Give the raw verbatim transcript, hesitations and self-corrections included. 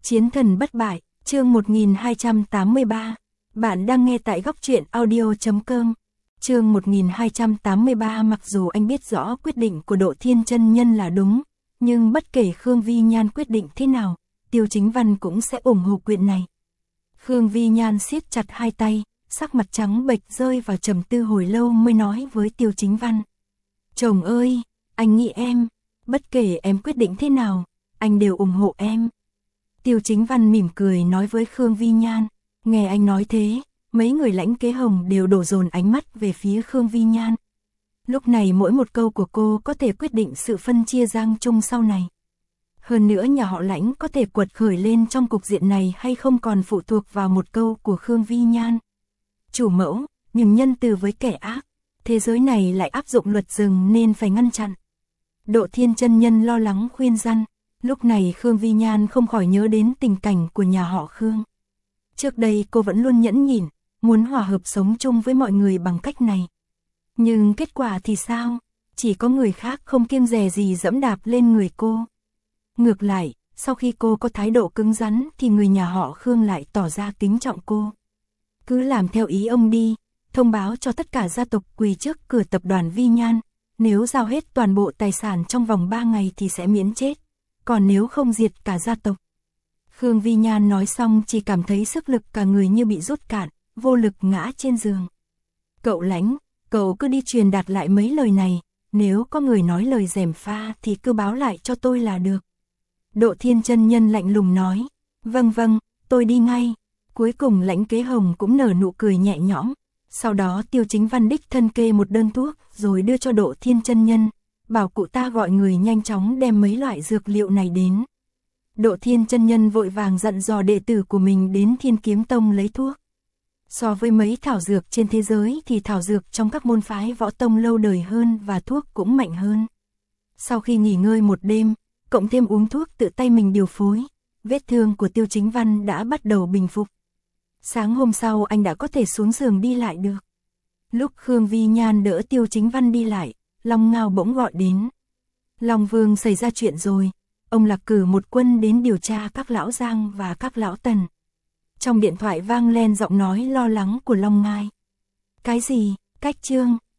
Chiến thần bất bại, chương một nghìn hai trăm tám mươi ba. Bạn đang nghe tại góc truyện audio chấm com. Chương một nghìn hai trăm tám mươi ba. Mặc dù anh biết rõ quyết định của Độ Thiên chân nhân là đúng, nhưng bất kể Khương Vi Nhan quyết định thế nào, Tiêu Chính Văn cũng sẽ ủng hộ chuyện này. Khương Vi Nhan siết chặt hai tay, sắc mặt trắng bệch rơi vào trầm tư hồi lâu mới nói với Tiêu Chính Văn. Chồng ơi, anh nghĩ em, bất kể em quyết định thế nào, anh đều ủng hộ em. Tiêu Chính Văn mỉm cười nói với Khương Vi Nhan. Nghe anh nói thế, mấy người lãnh kế hồng đều đổ dồn ánh mắt về phía Khương Vi Nhan. Lúc này mỗi một câu của cô có thể quyết định sự phân chia Giang Trung sau này. Hơn nữa nhà họ lãnh có thể quật khởi lên trong cục diện này hay không còn phụ thuộc vào một câu của Khương Vi Nhan. Chủ mẫu, nhưng nhân từ với kẻ ác, thế giới này lại áp dụng luật rừng nên phải ngăn chặn. Độ Thiên chân nhân lo lắng khuyên răn. Lúc này Khương Vi Nhan không khỏi nhớ đến tình cảnh của nhà họ Khương. Trước đây cô vẫn luôn nhẫn nhịn, muốn hòa hợp sống chung với mọi người bằng cách này. Nhưng kết quả thì sao? Chỉ có người khác không kiêng dè gì dẫm đạp lên người cô. Ngược lại, sau khi cô có thái độ cứng rắn thì người nhà họ Khương lại tỏ ra kính trọng cô. Cứ làm theo ý ông đi, thông báo cho tất cả gia tộc quỳ trước cửa tập đoàn Vi Nhan. Nếu giao hết toàn bộ tài sản trong vòng ba ngày thì sẽ miễn chết. Còn nếu không diệt cả gia tộc. Khương Vi Nhan nói xong chỉ cảm thấy sức lực cả người như bị rút cạn, vô lực ngã trên giường. Cậu Lãnh, cậu cứ đi truyền đạt lại mấy lời này, nếu có người nói lời gièm pha thì cứ báo lại cho tôi là được. Độ Thiên chân nhân lạnh lùng nói. Vâng vâng, tôi đi ngay. Cuối cùng Lãnh Kế Hồng cũng nở nụ cười nhẹ nhõm. Sau đó Tiêu Chính Văn đích thân kê một đơn thuốc rồi đưa cho Độ Thiên chân nhân. Bảo cụ ta gọi người nhanh chóng đem mấy loại dược liệu này đến. Độ Thiên chân nhân vội vàng dặn dò đệ tử của mình đến Thiên Kiếm Tông lấy thuốc. So với mấy thảo dược trên thế giới thì thảo dược trong các môn phái võ tông lâu đời hơn và thuốc cũng mạnh hơn. Sau khi nghỉ ngơi một đêm, cộng thêm uống thuốc tự tay mình điều phối, vết thương của Tiêu Chính Văn đã bắt đầu bình phục. Sáng hôm sau anh đã có thể xuống giường đi lại được. Lúc Khương Vi Nhan đỡ Tiêu Chính Văn đi lại, Long Ngao bỗng gọi đến. Long Vương xảy ra chuyện rồi, ông Lạc cử một quân đến điều tra các lão Giang và các lão Tần. Trong điện thoại vang lên giọng nói lo lắng của Long Ngai. Cái gì, cách trương,